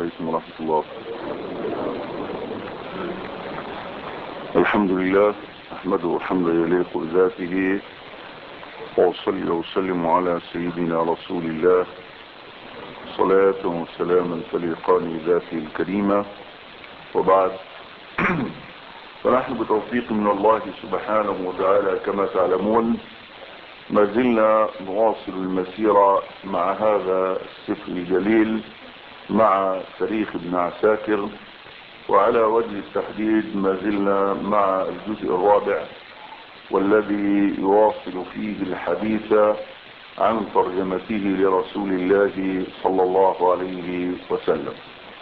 عليكم ورحمة الله. الحمد لله أحمده حمدا يليق بذاته، وأصلي وسلم على سيدنا رسول الله صلاة وسلاما تليقان بذاته الكريمة، وبعد. فنحن بتوفيق من الله سبحانه وتعالى كما تعلمون ما زلنا نواصل المسيرة مع هذا السفر الجليل، مع تاريخ ابن عساكر، وعلى وجه التحديد ما زلنا مع الجزء الرابع، والذي يواصل فيه الحديث عن ترجمته لرسول الله صلى الله عليه وسلم.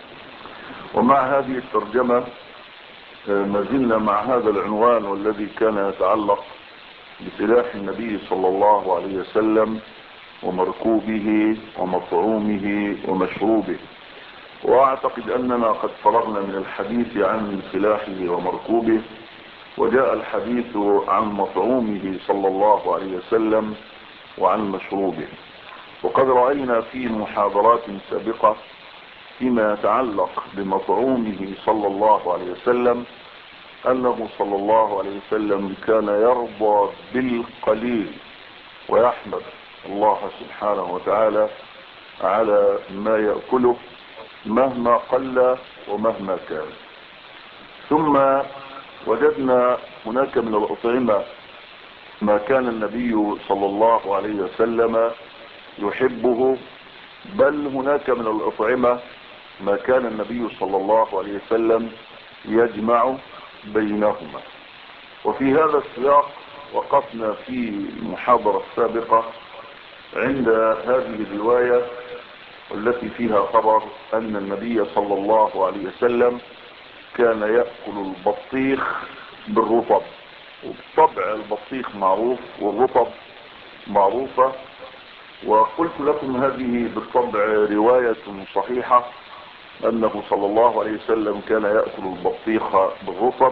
ومع هذه الترجمة ما زلنا مع هذا العنوان، والذي كان يتعلق بسلاح النبي صلى الله عليه وسلم ومركوبه ومطعومه ومشروبه. واعتقد اننا قد فرغنا من الحديث عن سلاحه ومركوبه، وجاء الحديث عن مطعومه صلى الله عليه وسلم وعن مشروبه. وقد رأينا في محاضرات سابقة فيما يتعلق بمطعومه صلى الله عليه وسلم أنه صلى الله عليه وسلم كان يرضى بالقليل ويحمد الله سبحانه وتعالى على ما يأكله مهما قل ومهما كان. ثم وجدنا هناك من الأطعمة ما كان النبي صلى الله عليه وسلم يحبه، بل هناك من الأطعمة ما كان النبي صلى الله عليه وسلم يجمع بينهما. وفي هذا السياق وقفنا في المحاضرة السابقة عند هذه الرواية التي فيها خبر أن النبي صلى الله عليه وسلم كان يأكل البطيخ بالرطب. وبالطبع البطيخ معروف والرطب معروفة، وقلت لكم هذه بالطبع رواية صحيحة أنه صلى الله عليه وسلم كان يأكل البطيخ بالرطب.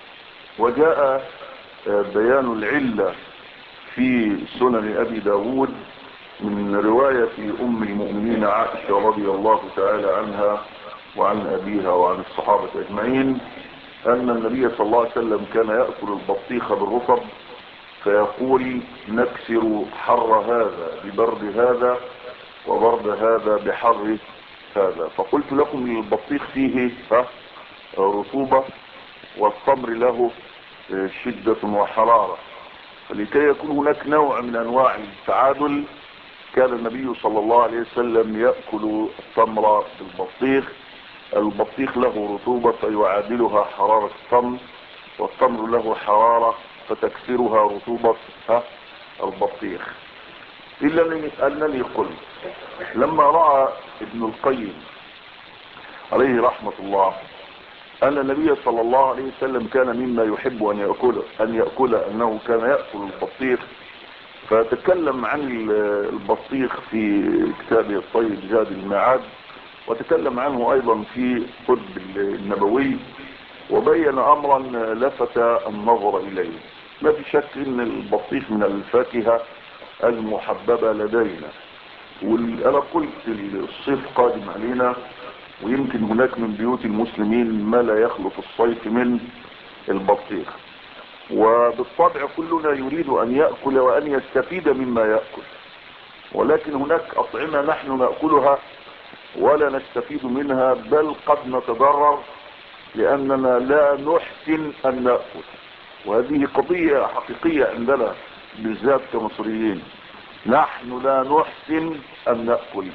وجاء بيان العلة في سنن أبي داود من رواية أم المؤمنين عائشة رضي الله تعالى عنها وعن أبيها وعن الصحابة أجمعين أن النبي صلى الله عليه وسلم كان يأكل البطيخ بالرطب، فيقول: نكسر حر هذا ببرد هذا، وبرد هذا بحر هذا. فقلت لكم البطيخ فيه رطوبة، والتمر له شدة وحرارة، فلكي يكون هناك نوع من أنواع التعادل كان النبي صلى الله عليه وسلم يأكل التمر بالبطيخ. البطيخ له رطوبة فيعادلها حرارة التمر، والتمر له حرارة فتكسرها رطوبة البطيخ. إلا أنني قلت لما رأى ابن القيم عليه رحمة الله أن النبي صلى الله عليه وسلم كان مما يحب أن يأكل أنه كان يأكل البطيخ، فتكلم عن البطيخ في كتابه الطيب زاد المعاد، وتكلم عنه أيضا في الطب النبوي، وبين أمرا لفت النظر إليه. ما في شك أن البطيخ من الفاكهة المحببة لدينا، وأنا قلت الصيف قادم علينا، ويمكن هناك من بيوت المسلمين ما لا يخلو في الصيف من البطيخ. وبالطبع كلنا يريد أن يأكل وأن يستفيد مما يأكل، ولكن هناك أطعمة نحن نأكلها ولا نستفيد منها، بل قد نتضرر لأننا لا نحسن أن نأكل. وهذه قضية حقيقية عندنا بالذات كمصريين، نحن لا نحسن أن نأكل.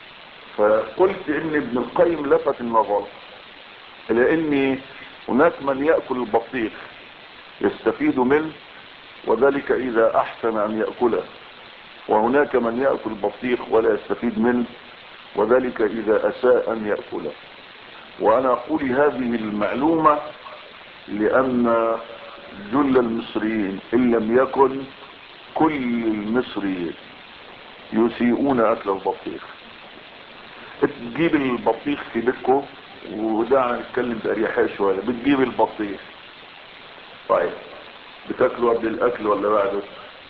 فقلت إن ابن القيم لفت النظر إلى أن هناك من يأكل البطيخ يستفيد منه، وذلك إذا أحسن أن يأكله، وهناك من يأكل البطيخ ولا يستفيد منه، وذلك إذا أساء أن يأكله. وأنا أقول هذه المعلومة لأن جل المصريين إن لم يكن كل المصريين يسيئون أكل البطيخ. بتجيب البطيخ في بيتكم، ودعنا نتكلم بأريحية شوية، بتجيب البطيخ، طيب بتاكله قبل الأكل ولا بعده؟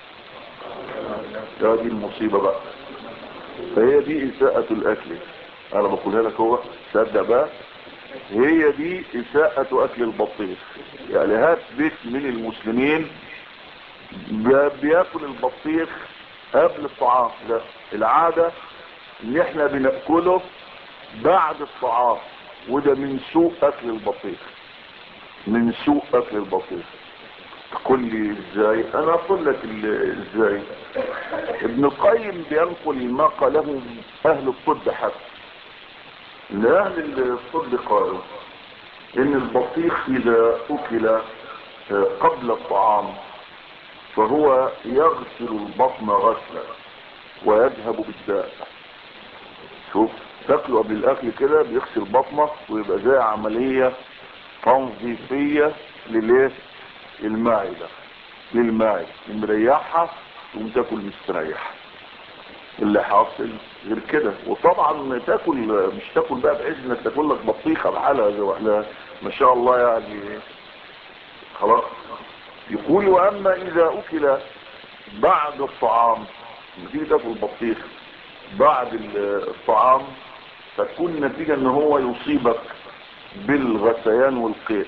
دي المصيبة بقى. فهي دي إساءة الأكل. انا بقولها لك هو تصدق بقى، هي دي اساءة اكل البطيخ. يعني هات بيت من المسلمين بياكل البطيخ قبل الطعام، لا، العادة ان احنا بنأكله بعد الطعام، وده من سوء اكل البطيخ، من سوء اكل البطيخ. تقول لي ازاي؟ انا اقول لك ازاي. ابن القيم بينقل ما قاله اهل الطب حتى، ان اهل الطب قالوا ان البطيخ اذا اكل قبل الطعام فهو يغسل البطن غسلا ويذهب بالداء. شوف، تاكله قبل الاكل كده بيغسل بطنك ويبقى زي عملية تنظيفية للايه؟ المعدة، للمعدة مريحها وتاكل مستريح. اللي حاصل غير كده. وطبعا تاكل، مش تاكل بقى بحيث انك تاكل لك بطيخه بحالها زي واحنا ما شاء الله يعني خلاص. يقول واما اذا اكل بعد الطعام، لما تيجي تاكل بطيخ بعد الطعام فتكون النتيجه ان هو يصيبك بالغثيان والقيء،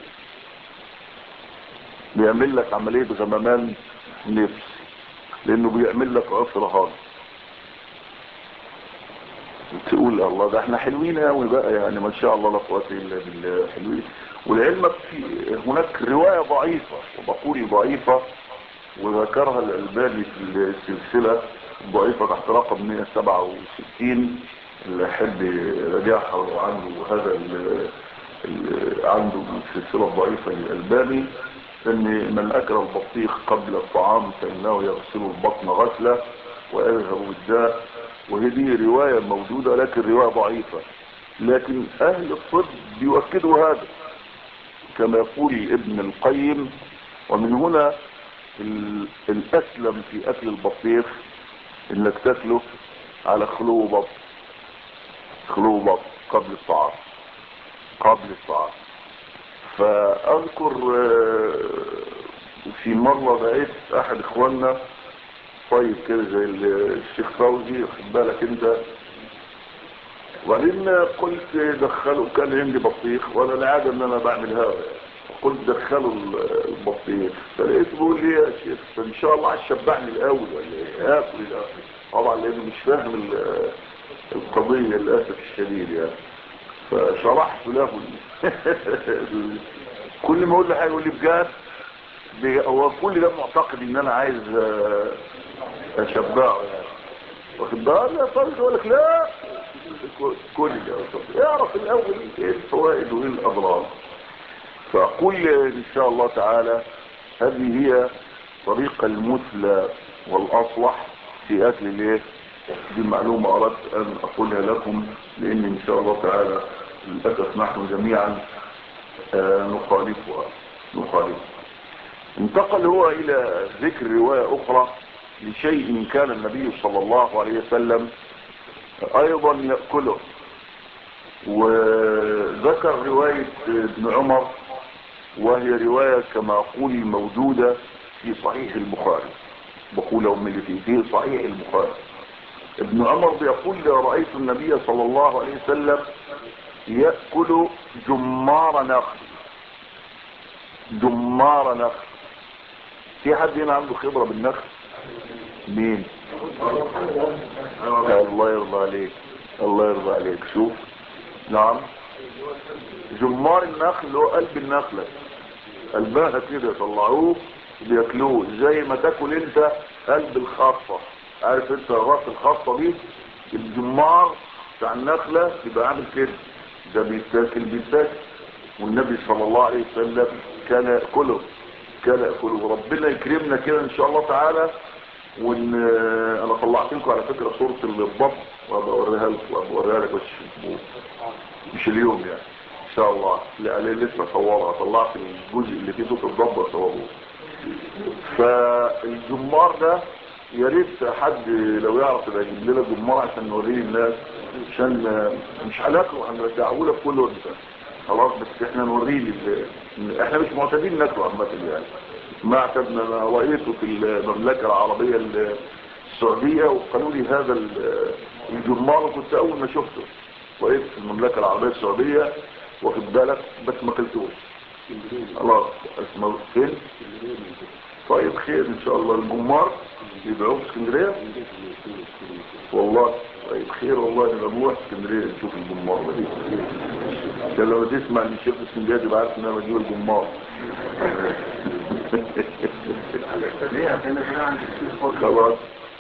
بيعمل لك عمليه غممان نفس، لانه بيعمل لك عسر هضم. تقول الله ده احنا حلوين قوي بقى، يعني ما شاء الله لا قوه الا بالله، حلوين. ولعلمك في هناك روايه ضعيفه، وبقول ضعيفه وذكرها الألباني في السلسله الضعيفه تحت رقم 167، اللي يحب يراجعها وعنده هذا عنده السلسله الضعيفه للألباني، ان من اكل البطيخ قبل الطعام فانه يغسل البطن غسله ويذهب بالداء. وهي دي رواية موجودة لكن رواية ضعيفة، لكن اهل الطب بيؤكدوا هذا كما يقول ابن القيم. ومن هنا الاسلم في اكل البطيخ انك تاكله على خلو بطن، خلو بطن قبل الطعام، قبل الطعام. فاذكر في مرة بقيت احد اخواننا طيب كده زي الشيخ فوزي، خد بالك انت، وبعدين قلت دخلوا، كان عندي بطيخ وانا العاده ان انا بعمل هذا، قلت دخلوا البطيخ، فلقيت بيقول لي يا شيخ ان شاء الله هتشبعني الاول ولا ايه؟ اكل الاول طبعا لانه مش فاهم القضيه للاسف الشديد يعني. فشرحت له كل ما اقول له حاجه يقول لي بجد، هو كل ده معتقد ان انا عايز اشبعه يعني، واخد بالك؟ طيب يقول لك لا، كل ده اعرف الاول ايه الفوائد وايه الاضرار. فاقول ان شاء الله تعالى هذه هي طريقة المثلى والاصلح في اكل الايه. دي معلومة اردت ان اقولها لكم، لان ان شاء الله تعالى للاسف نحن جميعا نخالفها. انتقل هو الى ذكر رواية اخرى لشيء كان النبي صلى الله عليه وسلم ايضا يأكله، وذكر رواية ابن عمر، وهي رواية كما اقول موجودة في صحيح البخاري، بقول اللي في صحيح البخاري. ابن عمر بيقول رأيت النبي صلى الله عليه وسلم يأكل جمار نخل. جمار نخل، في حد هنا عنده خبرة بالنخل؟ مين؟ الله يرضى عليك، الله يرضى عليك. شوف، نعم، جمار النخل اللي هو قلب النخلة، قلبها كده يطلعوه بياكلوه زي ما تاكل انت قلب الخاصة. عارف انت راس الخاصة دي؟ الجمار بتاع النخلة بيبقى عامل كده، ده بيتاكل. والنبي صلى الله عليه وسلم كان يأكله، وربنا يكرمنا كده ان شاء الله تعالى. وان انا طلعت لكم على فكرة صورة الضب وابوريها لكم، وابوريها لك، مش اليوم يعني ان شاء الله، لا لسه صورها، طلعت الجزء اللي فيه صوت الضب وصوروه. فالجمار ده يا ريت حد لو يعرف يبقى يجيب لنا جمار عشان نوريه الناس، عشان مش هناكله، هنرجعه لك كله انت خلاص، بس احنا نوريه احنا مش معتادين ناكله عامه يعني، ما اعتدنا. انا رايته في المملكه العربيه السعوديه وقالوا لي هذا الجمار، وكنت اول ما شفته كويس، في المملكة العربية السعودية، واخد بالك، بس ما اكلتوش. خلاص اسمه فين؟ طيب خير ان شاء الله. الجمار يبيعوه في اسكندريه والله. طيب خير والله، نبقى نروح اسكندريه نشوف الجمار دي. عشان لما تسمع ان الشيخ في اسكندريه تبقى عارف ان انا بجيب الجمار. خلاص.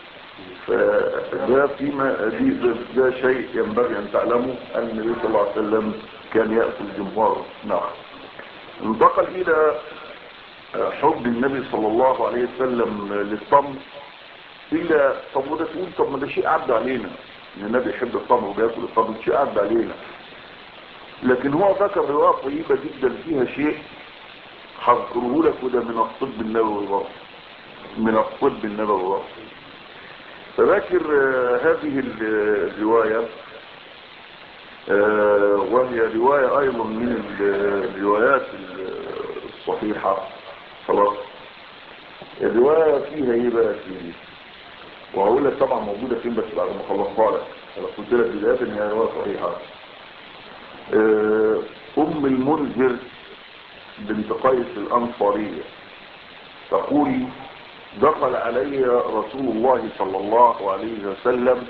فده فيما ده شيء ينبغي ان تعلموا ان النبي صلى الله عليه وسلم كان ياكل جمار نخل. انتقل الى حب النبي صلى الله عليه وسلم للتمر. إلا طب وده تقول طب ما ده شيء عدى علينا ان النبي يحب التمر وبياكل التمر، شيء عدى علينا. لكن هو ذكر رواية طيبة جدا فيها شيء هذكره لك، وده من الطب النبوي برضه، من الطب النبوي برضه. فذكر هذه الرواية، وهي رواية ايضا من الروايات الصحيحة. خلاص. الرواية فيها ايه بقى فيه؟ وهقول لك طبعا موجودة فين بس بعد ما خلصها لك. انا قلت لك بداية ان هي رواية صحيحة. ام المنذر بنت قيس الانصارية تقول: دخل علي رسول الله صلى الله عليه وسلم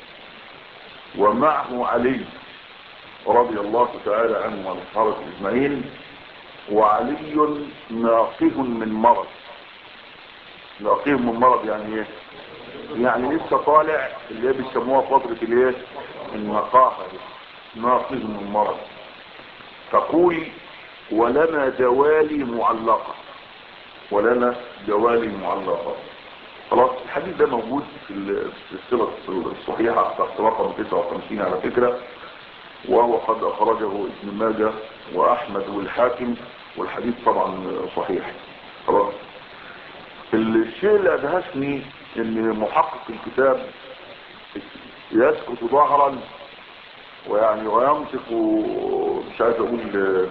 ومعه علي رضي الله تعالى عنه وعن الصحابة اجمعين، وعلي ناقه من مرض. ناقه من مرض يعني ايه؟ يعني لسه طالع، اللي بيسموها فترة الايه؟ النقاهة دي. ناقه من مرض. تقول: ولنا دوالي معلقة. ولنا دوالي معلقة. خلاص. الحديث ده موجود في السلسلة الصحيحة تحت رقم 59 على فكرة، وهو قد اخرجه ابن ماجه واحمد والحاكم، والحديث طبعا صحيح. خلاص. الشيء اللي ادهشني ان محقق الكتاب يسكت ظهرا ويعني وينطق، مش عايز اقول،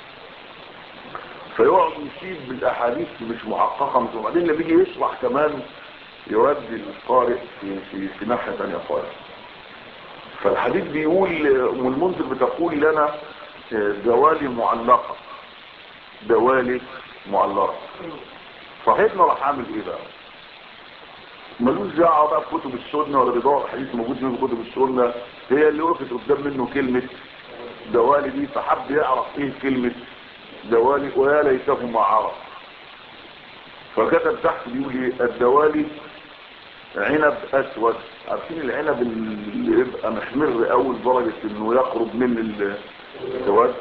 فيقعد يشيد بالاحاديث مش محققه، وبعدين لما يجي يشرح كمان يودي القارئ في ناحيه ثانيه خالص. فالحديث بيقول ام المنذر بتقول لنا دوالي معلقه. دوالي معلقه. صاحبنا راح عامل ايه بقى؟ ملوش دعوه بقى بكتب السنه ولا بيدور حديث موجود في كتب السنه. هي اللي وقفت قدام منه كلمه دوالي دي، فحب يعرف ايه كلمه دوالي، ويا ليته ما عرف. فكتب تحت بيقول ايه؟ الدوالي عنب اسود. عارفين العنب اللي يبقى محمر اول درجه انه يقرب من السواد؟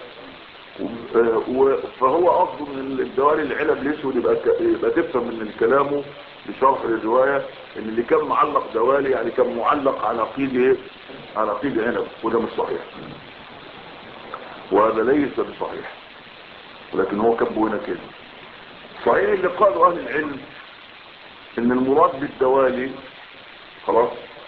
فهو قصده ان الدوالي العنب الاسود يبقى تفهم من كلامه بشرح الروايه ان اللي كان معلق دوالي يعني كان معلق على قيد ايه؟ على قيد عنب، وده مش صحيح، وهذا ليس بصحيح، ولكن هو كبه هنا كده. صحيح اللي قالوا اهل العلم ان المراد بالدوالي خلاص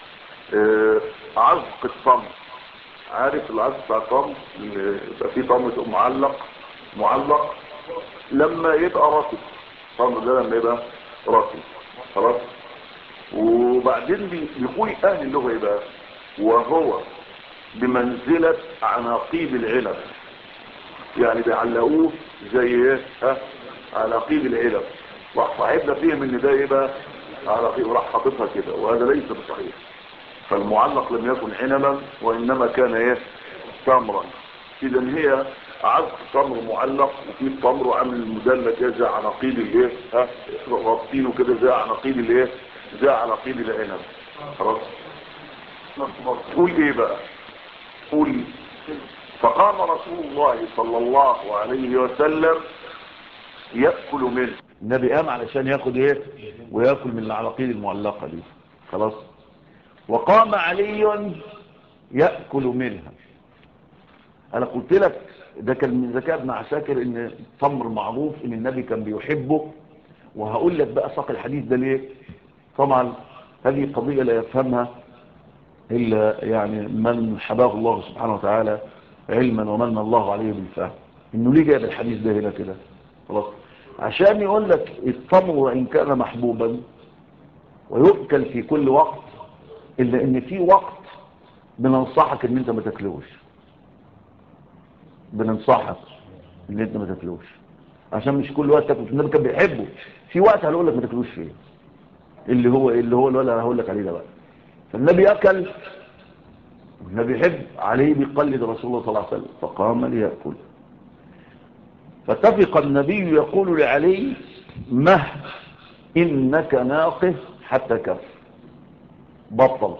عزق الطمر. عارف العزق بتاع الطمر؟ يبقى فيه طمر معلق لما يبقى رطب. الطمر ده لما يبقى رطب. خلاص. وبعدين بيقول اهل اللغه يبقى وهو بمنزله عناقيد العنب، يعني بيعلقوه زي ايه؟ عناقيد العنب. راح صاحبنا فيهم ان ده يبقى عناقيد، وراح حاططها كده، وهذا ليس بصحيح. فالمعلق لم يكن عنبا وانما كان ايه؟ تمرا. اذا هي عزق تمر معلق، وفي التمر وعامل مدلة كده زي عناقيد الايه؟ رابطينه كده زي عناقيد الايه؟ زي عناقيد العنب. خلاص. تقول ايه بقى؟ تقول: فقام رسول الله صلى الله عليه وسلم يأكل منه. النبي قام علشان ياخد ايه؟ ويأكل من العناقيد المعلقة دي. خلاص. وقام علي يأكل منها. انا قلت لك ده كان من ذكاء ابن عساكر ان التمر معروف ان النبي كان بيحبه، وهقول لك بقى ساق الحديث ده ليه. طبعا هذه قضية لا يفهمها الا يعني من حباه الله سبحانه وتعالى علما ومن الله عليه بالفهم. انه ليه جايب الحديث ده هنا كده؟ خلاص. عشان يقول لك التمر وان كان محبوبا ويؤكل في كل وقت، الا ان في وقت بننصحك ان انت ما تاكلوش، بننصحك ان انت ما تاكلوش، عشان مش كل وقت تاكل. النبي كان بيحبه، في وقت هنقول لك ما تاكلوش فيه، اللي هو الولا هقول لك عليه ده بقى. فالنبي اكل، النبي يحب، عليه بيقلد رسول الله صلى الله عليه وسلم، فقام ليأكل. فاتفق النبي يقول لعلي: مه إنك ناقه حتى كف، بطل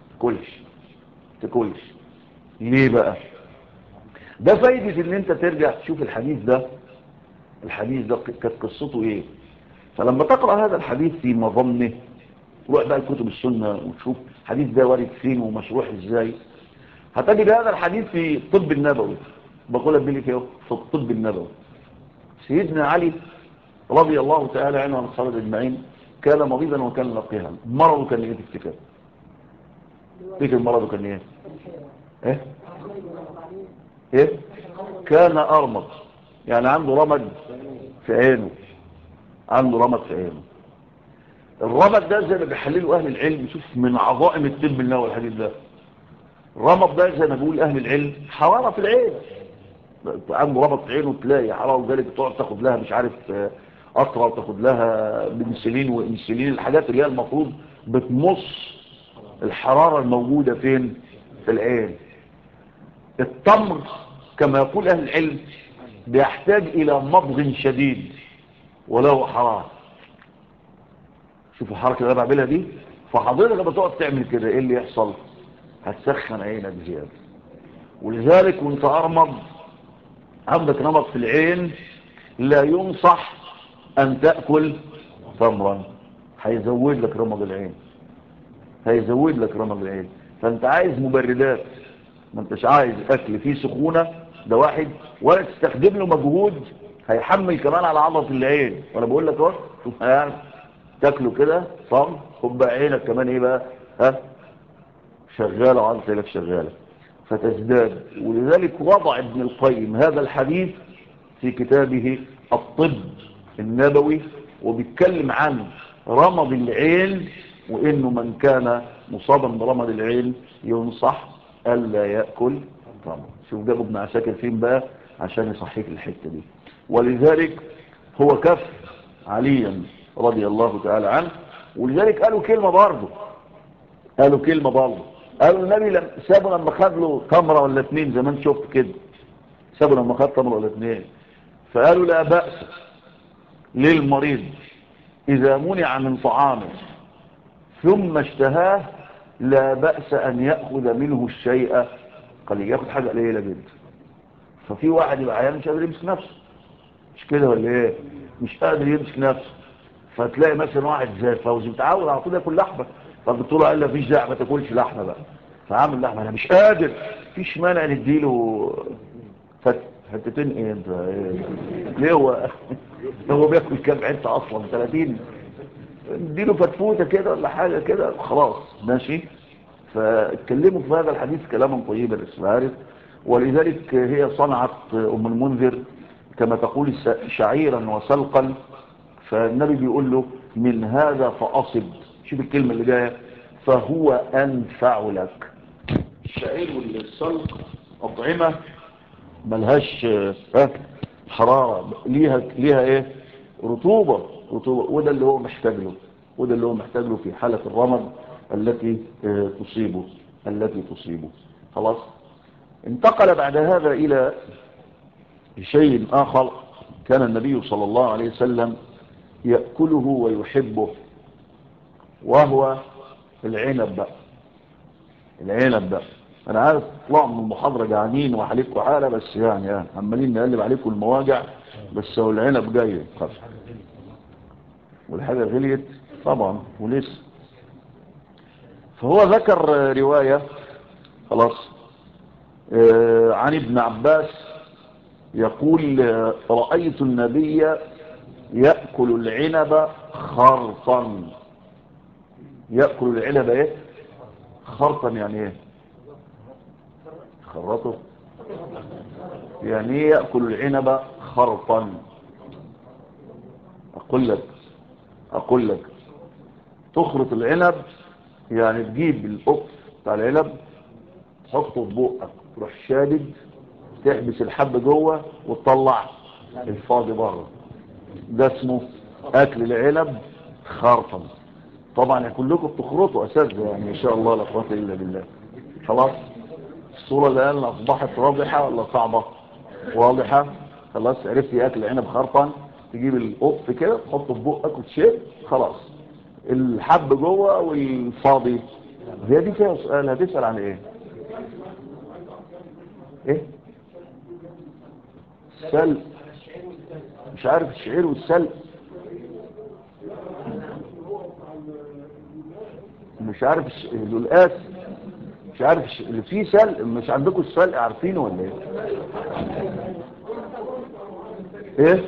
تكلش. ليه بقى؟ ده فايدة ان انت ترجع تشوف الحديث ده كانت قصته ايه. فلما تقرأ هذا الحديث في مظنه، روح بقى الكتب السنة وتشوف الحديث ده وارد فين ومشروح ازاي. هتجد هذا الحديث في الطب النبوي، بقول لك اهو في الطب النبوي. سيدنا علي رضي الله تعالى عنه وعن الصحابة اجمعين كان مريضا وكان لقيها. مرضه كان ايه تفتكر؟ مرضه كان ايه كان ارمض، يعني عنده رمد في عينه، الرمد ده زي ما بيحلله اهل العلم، شوف من عظائم الطب النبوي الحديث ده. الرمد ده زي ما بيقول اهل العلم حراره في العين، عنده رمد في عينه تلاقي حراره، وذلك تقعد تاخد لها مش عارف قطره، وتاخد لها بنسلين وانسولين، الحاجات اللي هي المفروض بتمص الحراره الموجوده فين؟ في العين. التمر كما يقول اهل العلم بيحتاج الى مضغ شديد وله حراره. شوف الحركه اللي انا بعملها دي. فحضرتك لما تقعد تعمل كده ايه اللي يحصل؟ هتسخن عينك زياده. ولذلك وانت ارمض عندك نمط في العين لا ينصح ان تاكل تمرا، هيزود لك رمض العين. فانت عايز مبردات، ما انتش عايز اكل فيه سخونه، ده واحد، ولا تستخدم له مجهود هيحمل كمان على عضله العين. وانا بقول لك اهو شوف تاكله كده صم، خد عينك كمان ايه بقى شغاله، وعضله عينك شغاله فتزداد. ولذلك وضع ابن القيم هذا الحديث في كتابه الطب النبوي، وبيتكلم عن رمض العين، وانه من كان مصابا برمض العين ينصح الا ياكل تمر. شوف جابوا ابن عساكر فين بقى عشان يصحيك الحته دي. ولذلك هو كف عليا رضي الله تعالى عنه. ولذلك قالوا كلمه برضه، قالوا النبي سابوا لما خد له تمره ولا اتنين، زي ما انت شفت كده، سابوا لما خد تمره ولا اتنين، فقالوا لا بأس للمريض إذا منع من طعامه ثم اشتهاه لا بأس أن يأخذ منه الشيء قليل، يأخذ حاجة قليلة جدا. ففي واحد يبقى عيان مش قادر يمسك نفسه، مش كده ولا ايه؟ مش قادر يمسك نفسه، فتلاقي مثلا واحد زي فوزي متعود على طول ياكل لحمه، فالدكتور قال له مفيش داعي ما تاكلش لحمه بقى، فعامل لحمه، انا مش قادر، مفيش مانع نديله حتتين ايه انت ليه هو بياكل كام حته اصلا 30، نديله فتفوته كده ولا حاجه كده خلاص ماشي. فاتكلموا في هذا الحديث كلاما طيبا اسمعارف. ولذلك هي صنعت ام المنذر كما تقول شعيرا وسلقا، فالنبي بيقول له من هذا فأصب، شوف الكلمة اللي جاية، فهو أنفع لك. الشعير والسلق أطعمة ملهاش حرارة، ليها ايه رطوبة، وده اللي هو محتاج له في حالة الرمض التي تصيبه. خلاص. انتقل بعد هذا إلى شيء آخر كان النبي صلى الله عليه وسلم يأكله ويحبه، وهو العنب بقى. انا عارف طلع من المحاضرة جعانين وحاليكوا حالة، بس يعني عمالين نقلب عليكم المواجع، بس هو العنب جاي خلاص، والحاجة غليت طبعا ولسه. فهو ذكر رواية خلاص عن ابن عباس يقول رأيت النبي يأكل العنب خرطا. يأكل العنب ايه خرطا؟ يعني ايه خرطه؟ يعني ايه يأكل العنب خرطا؟ اقول لك تخرط العنب يعني تجيب القطف بتاع العنب تحطه في بقك تروح شادد، تحبس الحب جوه وتطلع الفاضي بره. ده اسمه اكل العنب خرطا. طبعا كلكم بتخرطوا اساتذه يعني ان شاء الله لا قوه الا بالله. خلاص الصوره الان اصبحت واضحه ولا صعبه؟ واضحه. خلاص عرفتي اكل عنب خرطا. تجيب القط كده تحطه في بقك وتشيل خلاص الحب جوه والفاضي. هي دي فيها سؤال، هتسال عن ايه؟ ايه السلق؟ مش عارف الشعير والسلق؟ مش عارف القلقاس؟ مش عارف اللي فيه سلق؟ مش عندكم السلق عارفينه ولا ايه؟ ايه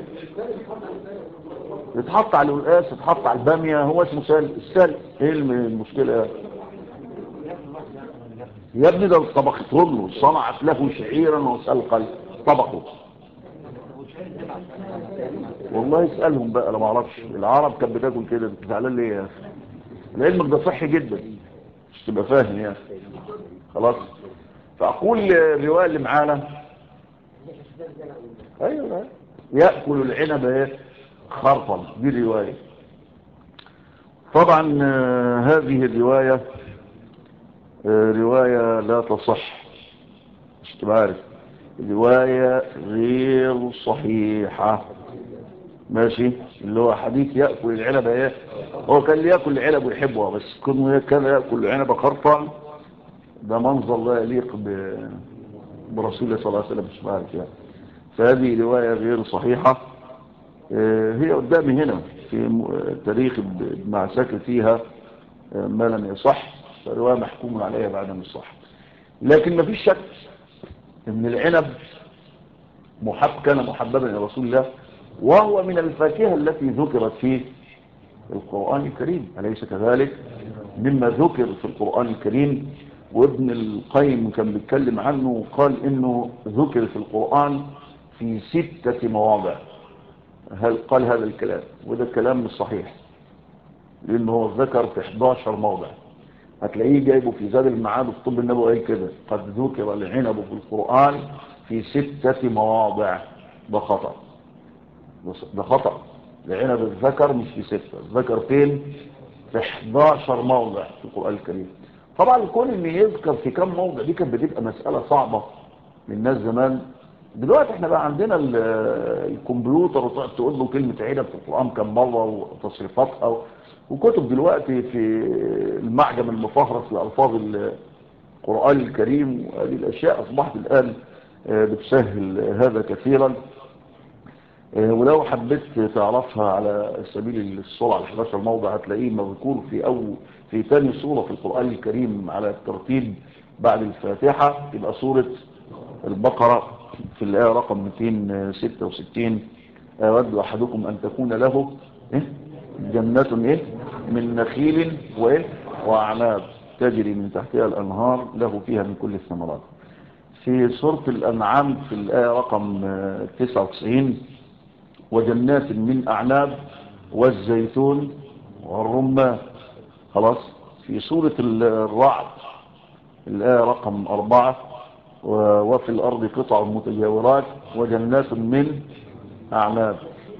يتحط على القلقاس، يتحط على الباميه، هو اسمه سلق. السلق ايه المشكله يا ابني؟ ده طبختهم له، صنعت له شعيرا وسلقا طبخه. والله اسالهم بقى، انا ما اعرفش. العرب كانت بتاكل كده. انت زعلان ليه يا اخي؟ العلم ده صحي جدا مش تبقى فاهم يا اخي. خلاص فاقول الروايه اللي معانا ايوه ياكل العنب ايه خرطا، دي روايه. طبعا هذه الروايه روايه لا تصح، مش تبقى عارف، روايه غير صحيحه. ماشي. اللي هو حديث ياكل العنب ايه، هو كان ياكل العنب ويحبها، بس كان ياكل العنب خرطا. ده منظر لا يليق برسول الله صلى الله عليه وسلم، مش عارف يعني. فهذه روايه غير صحيحه. هي قدامي هنا في تاريخ ابن عساكر فيها ما لم يصح، فالروايه محكوم عليها بعدم الصح. لكن ما فيش شك ان العنب كان محببا الى رسول الله، وهو من الفاكهه التي ذكرت في القرآن الكريم، أليس كذلك؟ مما ذكر في القرآن الكريم. وابن القيم كان بيتكلم عنه وقال إنه ذكر في القرآن في 6 مواضع. هل قال هذا الكلام؟ وده الكلام مش صحيح، لأنه ذكر في 11 موضع. هتلاقيه جايبه في زاد المعاد الطب النبوي قال كده: قد ذكر العنب في القرآن في 6 مواضع. ده خطأ، ده خطأ. العنب الذكر مش في 6، الذكر فين؟ في 11 موضع في القرآن الكريم. طبعا كون ان يذكر في كم موضع دي كانت بتبقى مسألة صعبة للناس زمان. دلوقتي احنا بقى عندنا الكمبيوتر، وتقعد تقول له كلمة عنب في القرآن كم مرة وتصريفاتها، وكتب دلوقتي في المعجم المفهرس لألفاظ القرآن الكريم. وهذه الأشياء أصبحت الآن بتسهل هذا كثيرا. ولو حبيت تعرفها على سبيل السرعة، 11 موضع هتلاقيه مذكور في ثاني سورة في القرآن الكريم على الترتيب بعد الفاتحة، يبقى سورة البقرة في الآية رقم 266: أود أحدكم أن تكون له جنة من نخيل وأعناب تجري من تحتها الأنهار له فيها من كل الثمرات. في سورة الأنعام في الآية رقم 99: وجنات من أعناب والزيتون والرمان. خلاص. في سورة الرعد الآية رقم 4: وفي الأرض قطع متجاورات وجنات من أعناب.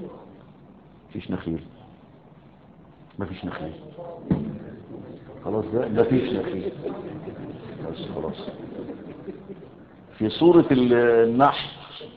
مفيش نخيل، مفيش نخيل. خلاص ده مفيش نخيل بس خلاص. في سورة النحل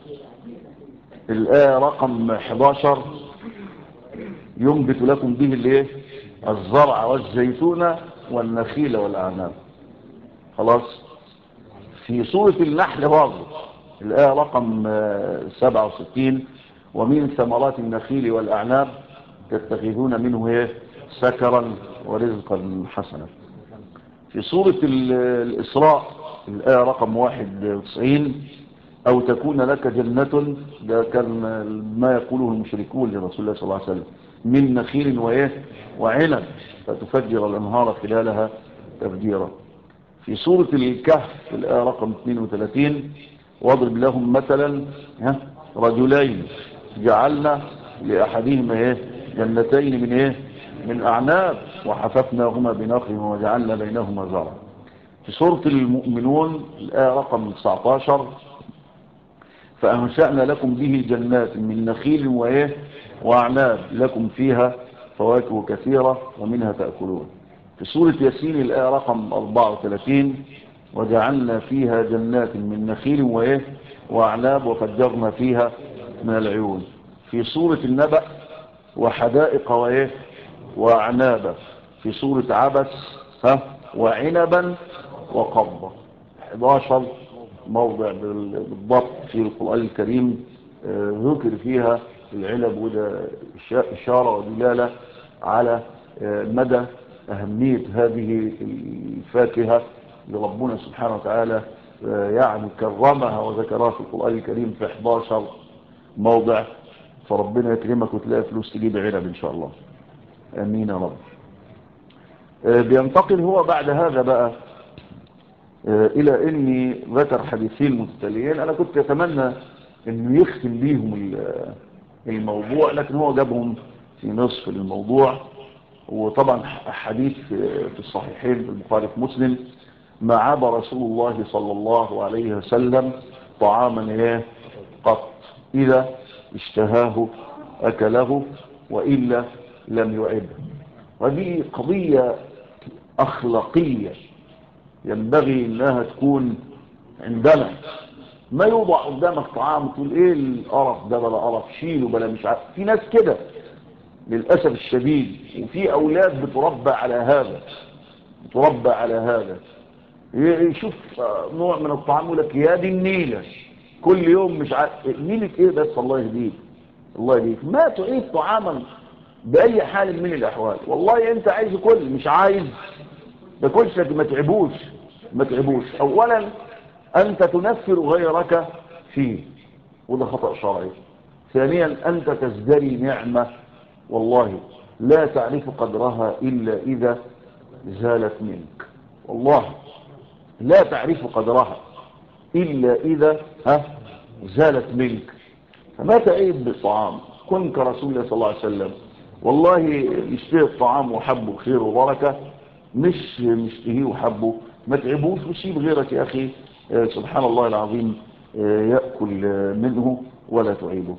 الآية رقم 11: ينبت لكم به الزرع والزيتون والنخيل والأعناب. خلاص. في سورة النحل برضه الآية رقم 67: ومن ثمرات النخيل والأعناب تتخذون منه سكرا ورزقا حسنا. في سورة الإسراء الآية رقم 91: أو تكون لك جنة، ده كان ما يقوله المشركون لرسول الله صلى الله عليه وسلم، من نخيل وعنب فتفجر الأنهار خلالها تفجيرا. في سورة الكهف الآية رقم 32: واضرب لهم مثلا رجلين جعلنا لأحدهما جنتين من أعناب وحففناهما بنخل وجعلنا بينهما زرعا. في سورة المؤمنون الآية رقم 19 فأنشأنا لكم به جنات من نخيل وأعناب لكم فيها فواكه كثيرة ومنها تأكلون. في سورة ياسين الآية رقم 34 وجعلنا فيها جنات من نخيل وأعناب وفجرنا فيها من العيون. في سورة النبأ وحدائق وأعنابا. في سورة عبس وعنبا وقضبا. 11 موضع بالضبط في القرآن الكريم ذكر فيها العنب، وده إشارة ودلالة على مدى أهمية هذه الفاكهة لربنا سبحانه وتعالى يعني كرمها وذكرها في القرآن الكريم في 11 موضع. فربنا يكرمك وتلاقي فلوس تجيب عنب إن شاء الله. آمين يا رب. بينتقل هو بعد هذا بقى إلى أني ذكر حديثين متتاليين أنا كنت أتمنى أنه يختم بيهم الموضوع، لكن هو جابهم في نصف الموضوع. وطبعا حديث في الصحيحين في البخاري في مسلم ما عاب رسول الله صلى الله عليه وسلم طعاما قط إذا اشتهاه أكله وإلا لم يعبه. وهذه قضية أخلاقية ينبغي أنها تكون عندنا. ما يوضع قدامك طعام تقول إيه القرف ده بلا قرف شيله بلا مش عارف. في ناس كده للأسف الشديد، وفي أولاد بتربى على هذا يشوف نوع من الطعام يقول لك يا دي النيلة كل يوم مش عارف نيلة ايه بس. الله يهديك ما تعيد طعاما بأي حال من الأحوال. والله انت عايز كل مش عايز ما كلش، ما تعبوش. اولا انت تنفر غيرك فيه وده خطأ شرعي. ثانيا انت تزدري نعمة والله لا تعرف قدرها إلا إذا زالت منك. والله لا تعرف قدرها إلا إذا زالت منك. فما تعيب بالطعام. كن كرسول الله صلى الله عليه وسلم. والله يشتهي الطعام وحبه خير وبركة، مش مشتهيه وحبه ما تعبوش وسيب غيرك يا أخي سبحان الله العظيم يأكل منه ولا تعيبه.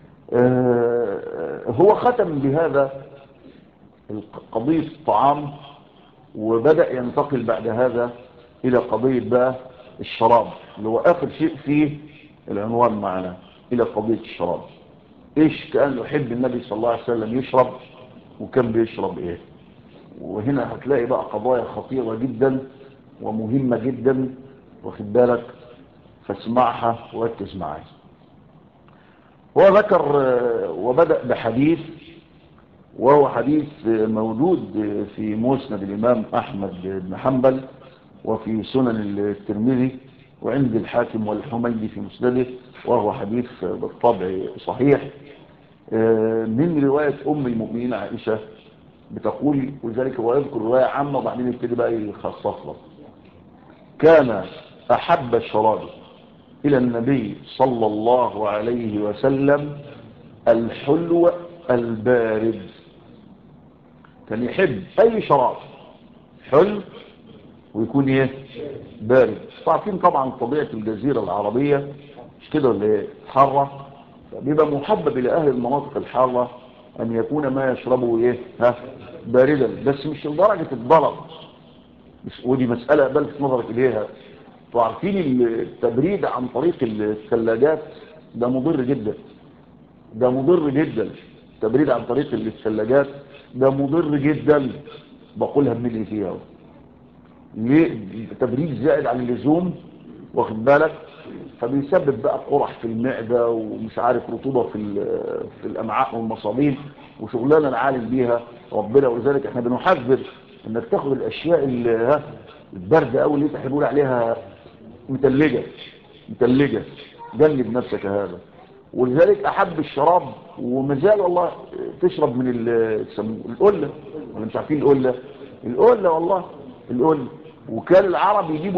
هو ختم بهذا قضية الطعام وبدأ ينتقل بعد هذا إلى قضية بقى الشراب اللي هو آخر شيء فيه العنوان معنا، إلى قضية الشراب. إيش كان يحب النبي صلى الله عليه وسلم يشرب وكان بيشرب إيه. وهنا هتلاقي بقى قضايا خطيرة جدا ومهمة جدا واخد بالك، فاسمعها وركز معايا. هو ذكر وبدأ بحديث وهو حديث موجود في مسند الإمام أحمد بن حنبل وفي سنن الترمذي وعند الحاكم والحميدي في مسنده، وهو حديث بالطبع صحيح من رواية أم المؤمنين عائشة بتقول، وذلك هو يذكر رواية عامة وبعدين يبتدي بقى يخصص لك. كان أحب الشراب إلى النبي صلى الله عليه وسلم الحلو البارد. كان يحب أي شراب حلو ويكون بارد. عارفين طبعا طبيعة الجزيرة العربية مش كده ولا حارة، فبيبقى محبب إلى أهل المناطق الحارة أن يكون ما يشربه باردا، بس مش لدرجة الضرر. ودي مسألة بلفت نظرك إليها. وعارفين التبريد عن طريق الثلاجات ده مضر جدا، التبريد عن طريق الثلاجات ده مضر جدا. بقولها بملي فيها ليه؟ تبريد زائد عن اللزوم واخد بالك، فبيسبب بقى قرح في المعدة ومش عارف رطوبة في الأمعاء والمصابين وشغلانة نعالج بيها ربنا. ولذلك احنا بنحذر انك تاخد الاشياء الباردة او اللي تحبون عليها متلجة. جنب نفسك هذا. ولذلك احب الشراب ومازال والله تشرب من القلة، ولا مش عارفين القلة والله القلة. وكان العرب يجيبوا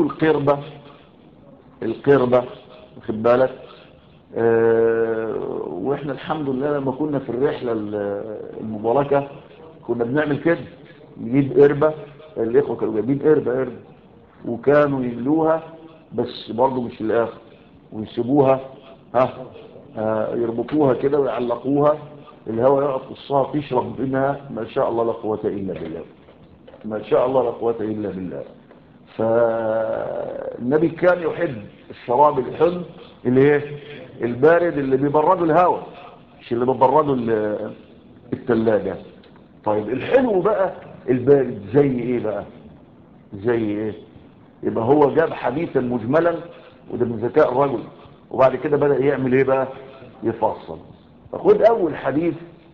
القربة واخد بالك. واحنا الحمد لله لما كنا في الرحلة المباركة كنا بنعمل كده، نجيب قربة. الاخوة كانوا جايبين قربة وكانوا يملوها بس برضو مش الآخر، ويسيبوها يربطوها كده ويعلقوها، الهواء يقعد قصها تشرب منها، ما شاء الله لا قوة إلا بالله، ما شاء الله لا قوة إلا بالله. فالنبي كان يحب الشراب الحلو البارد اللي بيبرده الهواء، مش اللي بيبرده الثلاجة. طيب الحلو بقى البارد زي ايه بقى؟ زي ايه؟ يبقى هو جاب حديثا مجملا، وده من ذكاء الرجل، وبعد كده بدأ يعمل ايه بقى؟ يفصل. فخد اول حديث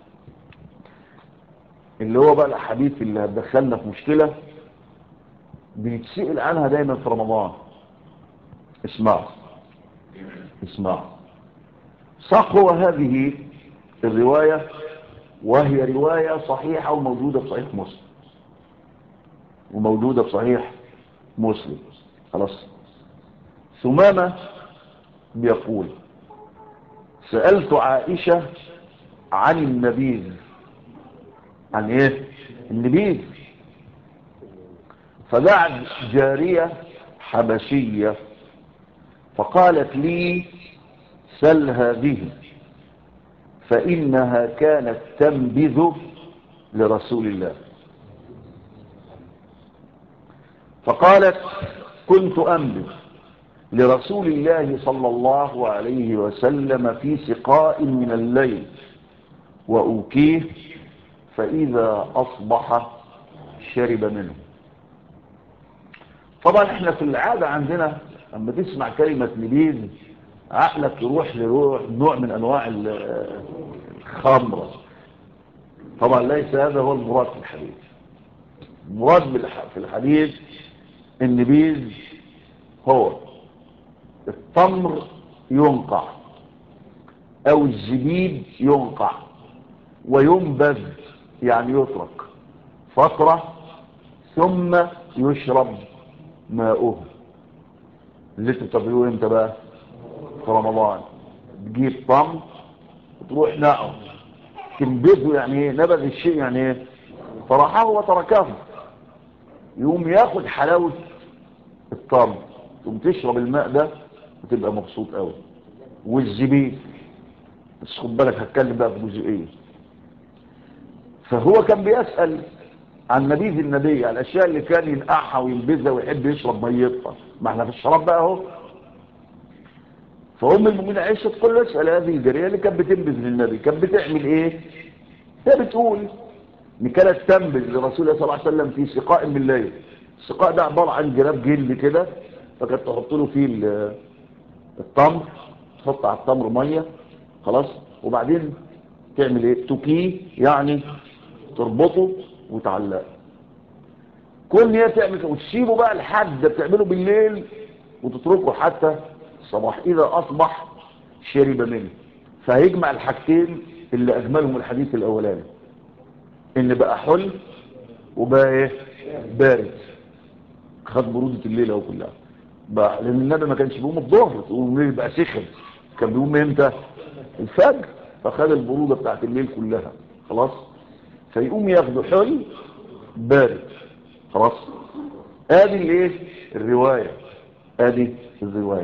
اللي هو بقى الحديث اللي هتدخلنا في مشكلة بيتسئل عنها دايما في رمضان. اسمع صح، هو هذه الرواية، وهي رواية صحيحة وموجودة في صحيح مسلم. خلاص. ثمامة بيقول: سألت عائشة عن النبيذ. عن ايه؟ النبيذ. فدعت جارية حبشية فقالت لي: سل هذه، فإنها كانت تنبذ لرسول الله. فقالت: كنت أنبذ لرسول الله صلى الله عليه وسلم في سقاء من الليل وأوكيه، فإذا أصبح شرب منه. طبعا احنا في العادة عندنا لما تسمع كلمة نبيذ عقلك يروح نوع من أنواع الخمرة. طبعا ليس هذا هو المراد في الحديث. المراد في الحديث النبيذ هو التمر ينقع أو الزبيب ينقع وينبذ، يعني يترك فترة ثم يشرب ماؤه. اللي انتوا بتعملوه امتى بقى؟ في رمضان. تجيب تمر وتروح نقعه تنبذه. يعني ايه نبذ الشيء؟ يعني ايه طرحه وتركه. يقوم ياخد حلاوة التمر، تقوم تشرب الماء ده وتبقى مبسوط قوي. والزبيب بس خد بالك هتكلم بقى في جزئيه. فهو كان بيسأل عن نبيذ النبي، على الاشياء اللي كان ينقعها وينبذها ويحب يشرب ميتها. ما احنا في الشراب بقى اهو. فأم المؤمنين عائشة تقول له: اسأل هذه الجارية اللي كانت بتنبذ للنبي كانت بتعمل ايه؟ هي بتقول ان كانت تنبذ لرسول الله صلى الله عليه وسلم في سقاء من الليل. السقاء ده عبارة عن جراب جلد كده، فكانت تحط له فيه التمر، تحط على التمر مية، خلاص، وبعدين تعمل ايه؟ تكيه، يعني تربطه وتعلقه. كل هي تعمل وتسيبه بقى لحد بتعمله بالليل وتتركه حتى الصباح، اذا اصبح شرب منه. فهيجمع الحاجتين اللي اجملهم الحديث الاولاني، ان بقى حل وبقى ايه؟ بارد. خد برودة الليلة وكلها بقى، لان النبي ما كانش بيقوم الظهر والليل بقى سخن، كان بيقوم امتى؟ الفجر. فخد البرودة بتاعت الليل كلها، خلاص. فيقوم ياخده حل بارد، خلاص. ادي الايه؟ الرواية. ادي الرواية.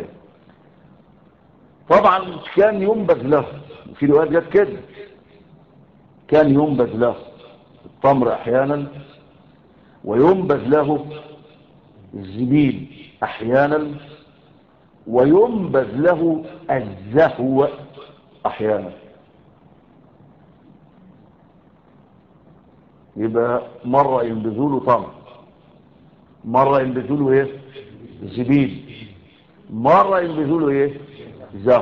طبعا كان ينبذ له، في روايات جت كده، كان ينبذ له التمر احيانا، وينبذ له الزبيب احيانا، وينبذ له الزهو احيانا. يبقى مرة ينبذوا له تمر، مرة ينبذوا له ايه؟ زبيب، مرة ينبذوا له ايه؟ زهو.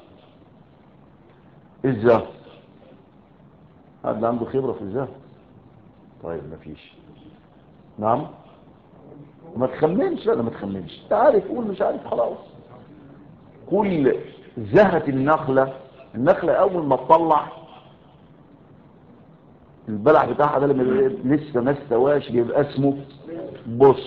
الزهو حد عنده خبرة في الزهو؟ طيب مفيش. نعم. ما تخمنش. لا ما تخمنش، انت عارف قول، مش عارف خلاص. كل زهت النخلة اول ما تطلع البلع بتاعها ده، لما لسه ما استواش بيبقى اسمه بصر.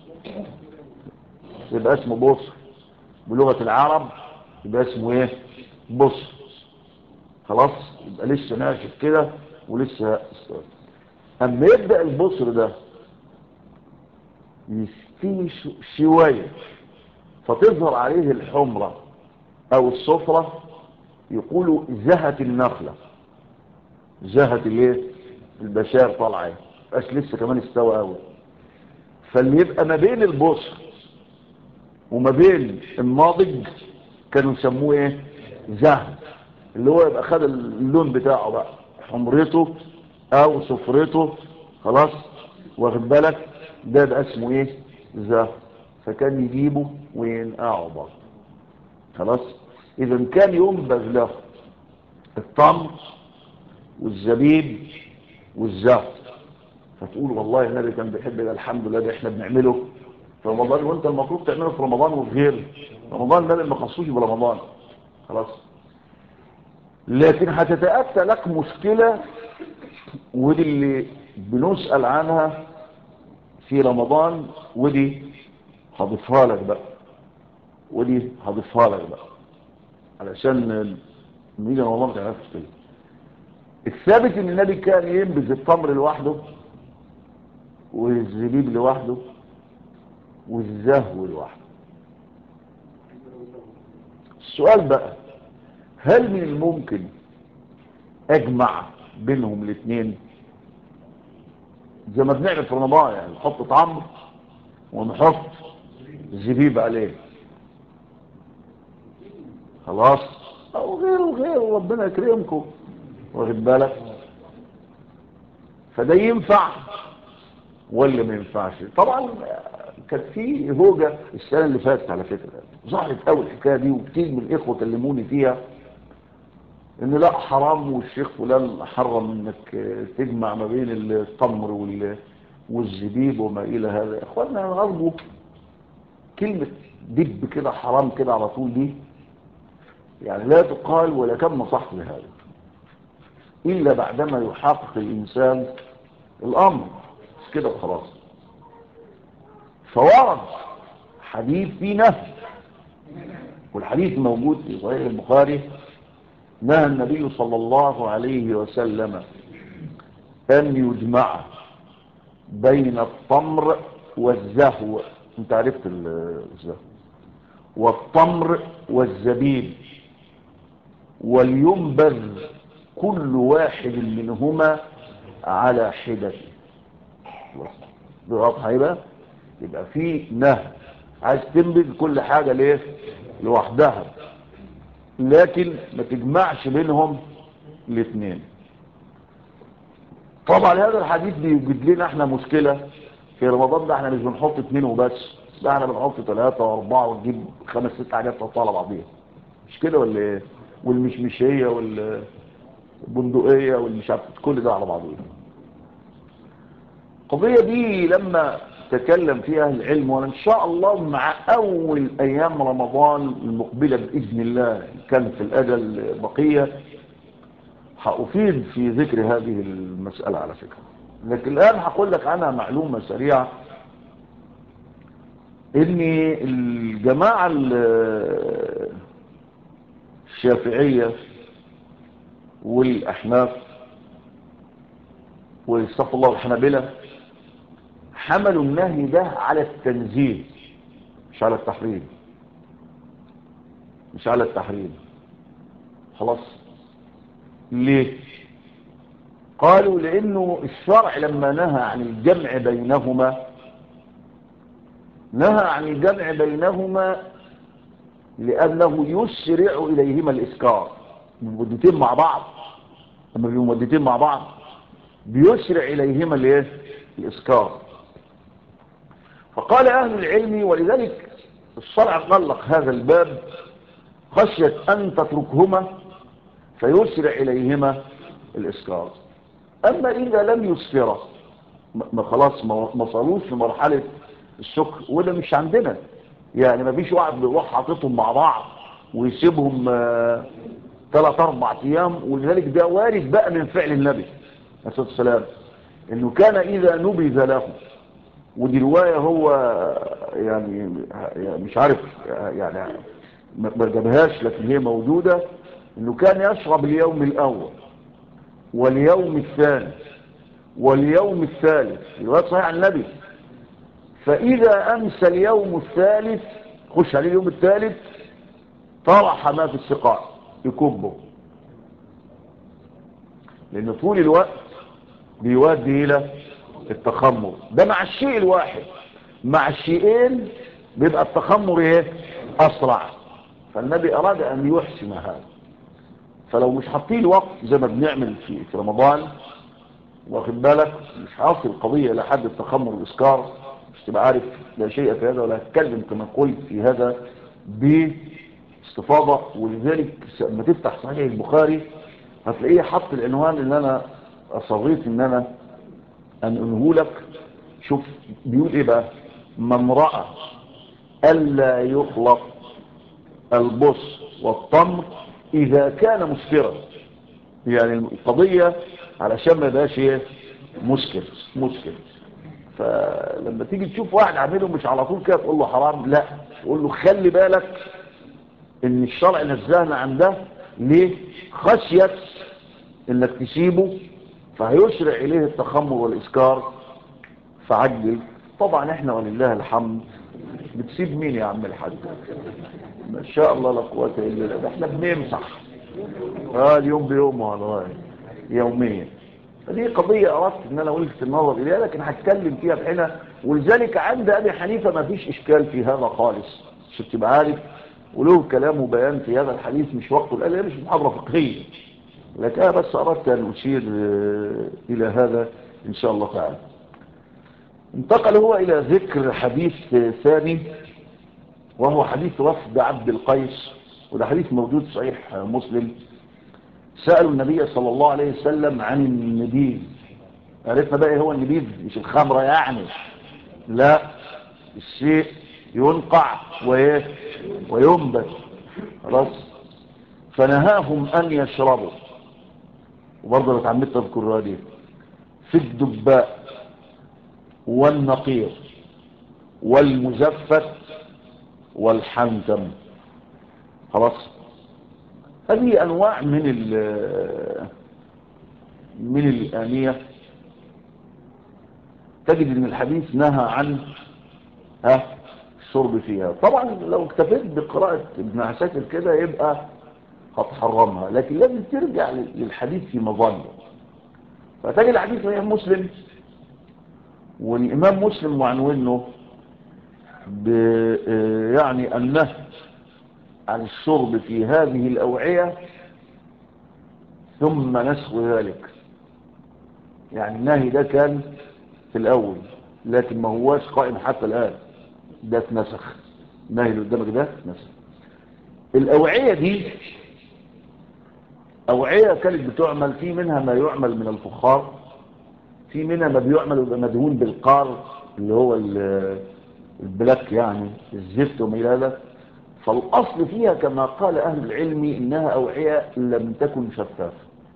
يبقى اسمه بصر بلغة العرب، يبقى اسمه ايه؟ بصر. خلاص، يبقى لسه ناشف كده ولسه استوى. اما يبدأ البصر ده فيه شوية فتظهر عليه الحمرة او الصفرة، يقولوا زهت النخلة، زهت الايه؟ البشار طالعه، مبقاش لسه كمان استوى قوي. فاللي يبقى ما بين البصر وما بين الناضج كانوا يسموه ايه؟ زهد، اللي هو يبقى خد اللون بتاعه بقى، حمرته او صفرته، خلاص واخد بالك؟ ده يبقى اسمه ايه؟ زهد. فكان يجيبه وينقعه برضه، خلاص. اذا كان ينبذ له التمر والزبيب والزهد، فتقول والله النبي كان بيحب ده، الحمد لله ده احنا بنعمله في رمضان، وانت المفروض تعمله في رمضان وفي غيره رمضان، النبي ما خصوش برمضان، خلاص. لكن هتتأتى لك مشكلة، ودي اللي بنسأل عنها في رمضان، ودي هضيفها لك بقى، ودي هضيفها لك بقى علشان نيجي رمضان ما تعرفش كده. الثابت ان النبي كان ينبذ التمر لوحده والزبيب لوحده والزهو لوحده. السؤال بقى، هل من الممكن اجمع بينهم الاثنين زي ما بنعمل في رمضان؟ يعني نحط تمر ونحط زبيب عليه، خلاص، او غيره ربنا يكرمكم، واخد بالك؟ فده ينفع ولا ما ينفعش؟ طبعا كانت في هوجة السنة اللي فاتت على فكرة، ظهرت قوي الحكاية دي، وكتير من الإخوة كلموني فيها، إن لا حرام، والشيخ فلان حرم إنك تجمع ما بين التمر والزبيب وما إلى هذا. إخواننا غربوا كلمة دب كده حرام كده على طول دي، يعني لا تقال ولا كم نصح لهذا إلا بعدما يحقق الإنسان الأمر كده وخلاص. فورد حديث فيه نهي، والحديث موجود في صحيح البخاري، نهى النبي صلى الله عليه وسلم أن يجمع بين التمر والزهو، انت عرفت الزهو، والتمر والزبيب، ولينبذ كل واحد منهما على حدة. واضحة يبقى في نهي، عايز تنبذ كل حاجة ليه لوحدها، لكن ما تجمعش بينهم الاثنين. طبعا هذا الحديث بيوجد لنا احنا مشكلة في رمضان ده، احنا مش بنحط 2 وبس، ده احنا بنحط 3 و4 ونجيب 5 6 حاجات تحطها على بعضيها، مش كده ولا ايه؟ والمشمشية والبندقية والمش عارف كل ده على بعضيها. القضية دي لما تكلم فيها أهل العلم، وانا ان شاء الله مع اول ايام رمضان المقبلة باذن الله كان في الاجل بقية هأفيد في ذكر هذه المسألة على فكرة. لكن الآن هقول لك عنها معلومة سريعة، ان الجماعة الشافعية والأحناف واستغفر الله الحنابلة حملوا النهي ده على التنزيه، مش على التحريم، مش على التحريم، خلاص. ليه؟ قالوا لأنه الشرع لما نهى عن الجمع بينهما، نهى عن الجمع بينهما لأنه يسرع إليهما الإسكار. المدتين مع بعض، لما بيبقوا مدتين مع بعض بيسرع إليهما الإسكار. فقال أهل العلم، ولذلك الشرع غلق هذا الباب خشية أن تتركهما فيسرع إليهما الإسكار. أما إذا لم يسفر، ما خلاص ما صاروش في مرحلة السكر، وده مش عندنا، يعني ما فيش واحد بيروح حاططهم مع بعض ويسيبهم 3-4 أيام. ولذلك ده وارد بقى من فعل النبي عليه الصلاة والسلام، إنه كان إذا نبذ له، ودي رواية هو يعني مش عارف يعني ما جابهاش لكن هي موجودة، إنه كان يشرب اليوم الأول واليوم الثاني واليوم الثالث، رواية صحيح عن النبي، فإذا أمسى اليوم الثالث، خش عليه اليوم الثالث، طرح ما في السقاء يكبه، لأن طول الوقت بيؤدي إلى التخمر. ده مع الشيء الواحد، مع الشيئين بيبقى التخمر ايه؟ أسرع. فالنبي أراد أن يحسن هذا. فلو مش حاطين وقت زي ما بنعمل في رمضان، واخد بالك، مش حاصل القضية لحد التخمر والإسكار، مش تبقى عارف لا شيء في هذا ولا هتكلم كما قلت في هذا باستفاضة. ولذلك لما تفتح صحيح البخاري هتلاقيه حط العنوان اللي أنا أصريت إن أنا أنقله لك. شوف بيقول إيه بقى: من رأى ألا يخلط البص والتمر إذا كان مسكرا. يعني القضية علشان ما يبقاش ايه؟ مسكر. فلما تيجي تشوف واحد عامله مش على طول كده تقول له حرام، لا، تقول له خلي بالك ان الشرع نزهنا عن ده. ليه؟ خشية انك تسيبه فهيشرع اليه التخمر والاسكار، فعجل. طبعا احنا ولله الحمد بتسيب مين يا عم الحاج؟ ما شاء الله لا قوه الا بالله، احنا بنمسح اليوم بيومه والله يوميا. فدي قضية أردت أن أنا ألفت النظر إليها، لكن هتكلم فيها بحنا. ولذلك عند أبي حنيفة ما فيش إشكال في هذا خالص، عشان تبقى عارف. وله كلام وبيان في هذا الحديث، مش وقته الآن، مش محاضرة فقهية، لكن أنا بس أردت أن أشير إلى هذا إن شاء الله تعالى. انتقل هو إلى ذكر حديث ثاني، وهو حديث وفد عبد القيس، وده حديث موجود صحيح مسلم. سألوا النبي صلى الله عليه وسلم عن النبيذ. عرفنا بقى هو النبيذ، مش الخمرة يعني، لا، الشيء ينقع وينبت. خلاص. فنهاهم أن يشربوا، وبرضه انا اتعمدت اذكر هذه، في الدباء والنقير والمزفت والحنتم. خلاص. هذه أنواع من الآنية. تجد ان الحديث نهى عن الشرب فيها. طبعا لو اكتفيت بقراءة ابن عساكر كده يبقى هتحرمها، لكن لازم ترجع للحديث في مظنه. فتجد الحديث في مسلم، والإمام مسلم معنونه يعني النهي عن الشرب في هذه الأوعية ثم نسخ ذلك. يعني النهي ده كان في الأول، لكن ما هواش قائم حتى الآن، ده اتنسخ. النهي اللي قدامك ده اتنسخ. الأوعية دي أوعية كانت بتعمل، في منها ما يعمل من الفخار، في منها ما بيعمل ويبقى مدهون بالقار اللي هو البلاك، يعني الزفت وما إلى ذلك. فالأصل فيها كما قال أهل العلم إنها أوعية لم تكن شفافة.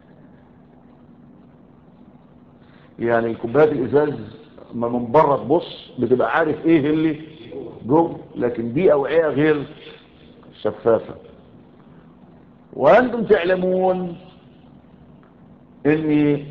يعني الكوبايات الإزاز ما من بره تبص بتبقى عارف إيه اللي جوه، لكن دي أوعية غير شفافة. وأنتم تعلمون إن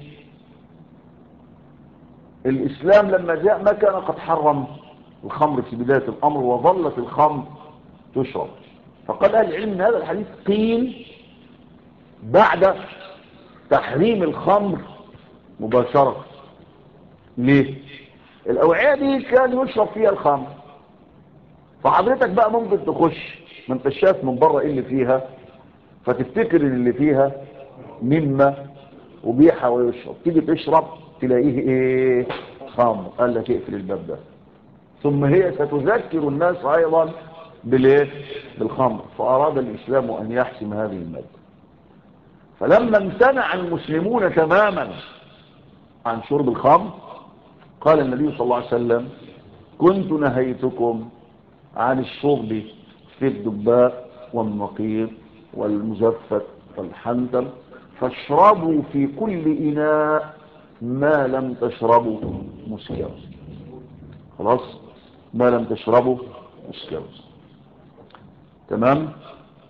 الإسلام لما جاء ما كان قد حرم الخمر في بداية الأمر، وظلت الخمر تشرب. فقال أهل العلم ان هذا الحديث قيل بعد تحريم الخمر مباشرة. ليه؟ الأوعية دي كان يشرب فيها الخمر، فحضرتك بقى ممكن تخش ما انت شايف من بره ايه اللي فيها، فتفتكر ان اللي فيها مما وبيح ويشرب، تيجي تشرب تلاقيه ايه؟ خمر. قال لك اقفل الباب ده. ثم هي ستذكر الناس ايضا بالايه؟ بالخمر. فاراد الاسلام ان يحسم هذه المادة. فلما امتنع المسلمون تماما عن شرب الخمر، قال النبي صلى الله عليه وسلم: كنت نهيتكم عن الشرب في الدباء والنقير والمزفت والحنتم، فاشربوا في كل إناء ما لم تشربوا مسكرا. خلاص، ما لم تشربوا مسكرا. تمام.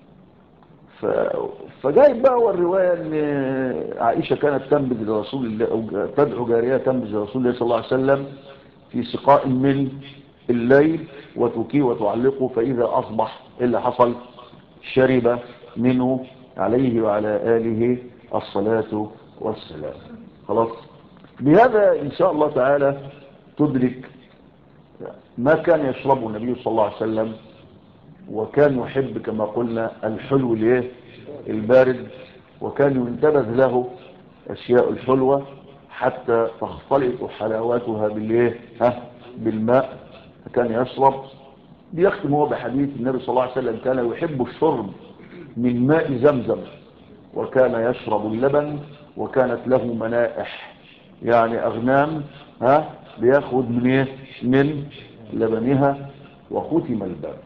فجاي بقى هو الرواية ان عائشة كانت تنبذ لرسول الله، او تدعو جارية تنبذ لرسول الله صلى الله عليه وسلم في سقاء من الليل وتكي وتعلقه، فإذا أصبح اللي حصل شرب منه عليه وعلى آله الصلاة والسلام. خلاص، بهذا إن شاء الله تعالى تدرك ما كان يشربه النبي صلى الله عليه وسلم، وكان يحب كما قلنا الحلو البارد، وكان ينتبذ له أشياء الحلوة حتى تختلط حلاوتها بالماء، فكان يشرب. بيختم هو بحديث النبي صلى الله عليه وسلم كان يحب الشرب من ماء زمزم، وكان يشرب اللبن، وكانت له منائح يعني أغنام بياخد من لبنها. وختم الباب.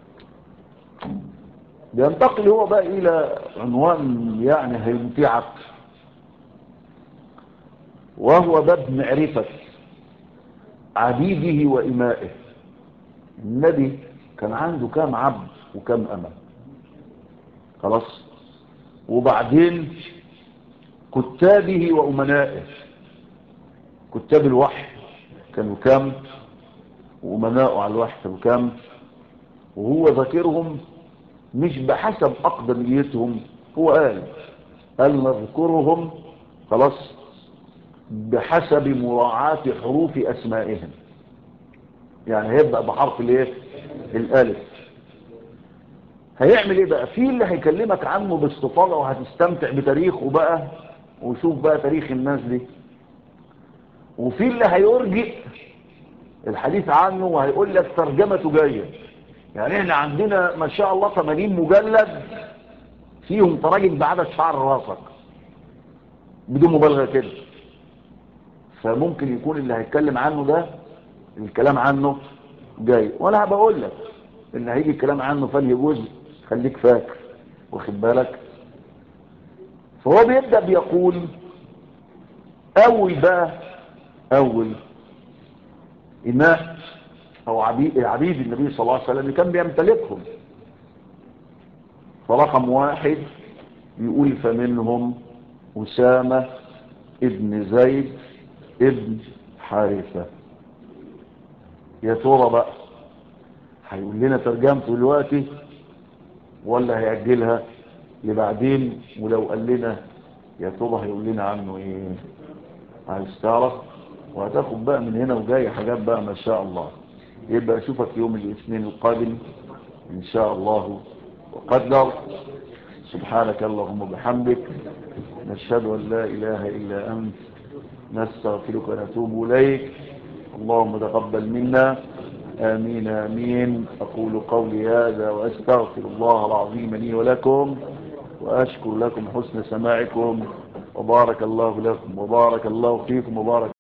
بينتقل هو بقى إلى عنوان يعني هيمتعك، وهو باب معرفة عبيده وإمائه. النبي كان عنده كام عبد وكام أمة؟ خلاص. وبعدين كتابه وأمنائه، كتاب الوحي كانوا كام، وأمنائه على الوحي كانوا كام، وهو ذاكرهم مش بحسب أقدميتهم. هو قال نذكرهم خلاص بحسب مراعاة حروف أسمائهم. يعني هيبدأ بحرف الألف. هيعمل ايه بقى؟ في اللي هيكلمك عنه باستفاضة وهتستمتع بتاريخه بقى، وشوف بقى تاريخ الناس دي. وفي اللي هيرجئ الحديث عنه وهيقول لك ترجمته جاية. يعني احنا عندنا ما شاء الله 80 مجلد فيهم تراجم بعدد شعر راسك بدون مبالغة كده. فممكن يكون اللي هيتكلم عنه ده الكلام عنه جاي، وانا بقول لك ان هيجي الكلام عنه فانهي جزء خليك فاكر، واخد بالك. فهو بيبدأ بيقول اول إماء او عبيد النبي صلى الله عليه وسلم اللي كان بيمتلكهم. فرقم 1 يقول فمنهم أسامة ابن زيد ابن حارثة. يا ترى بقى هيقول لنا ترجمته دلوقتي ولا هيأجلها لبعدين؟ ولو قال لنا يا ترى هيقول لنا عنه ايه؟ عايز تعرف؟ وهتاخد بقى من هنا وجاي حاجات بقى ما شاء الله. يبقى اشوفك يوم الاثنين القادم ان شاء الله وقدر. سبحانك اللهم وبحمدك، نشهد ان لا اله الا انت، نستغفرك ونتوب اليك. اللهم تقبل منا، آمين آمين. أقول قولي هذا وأستغفر الله العظيم لي ولكم، وأشكر لكم حسن سماعكم، وبارك الله لكم وبارك الله فيكم وبارك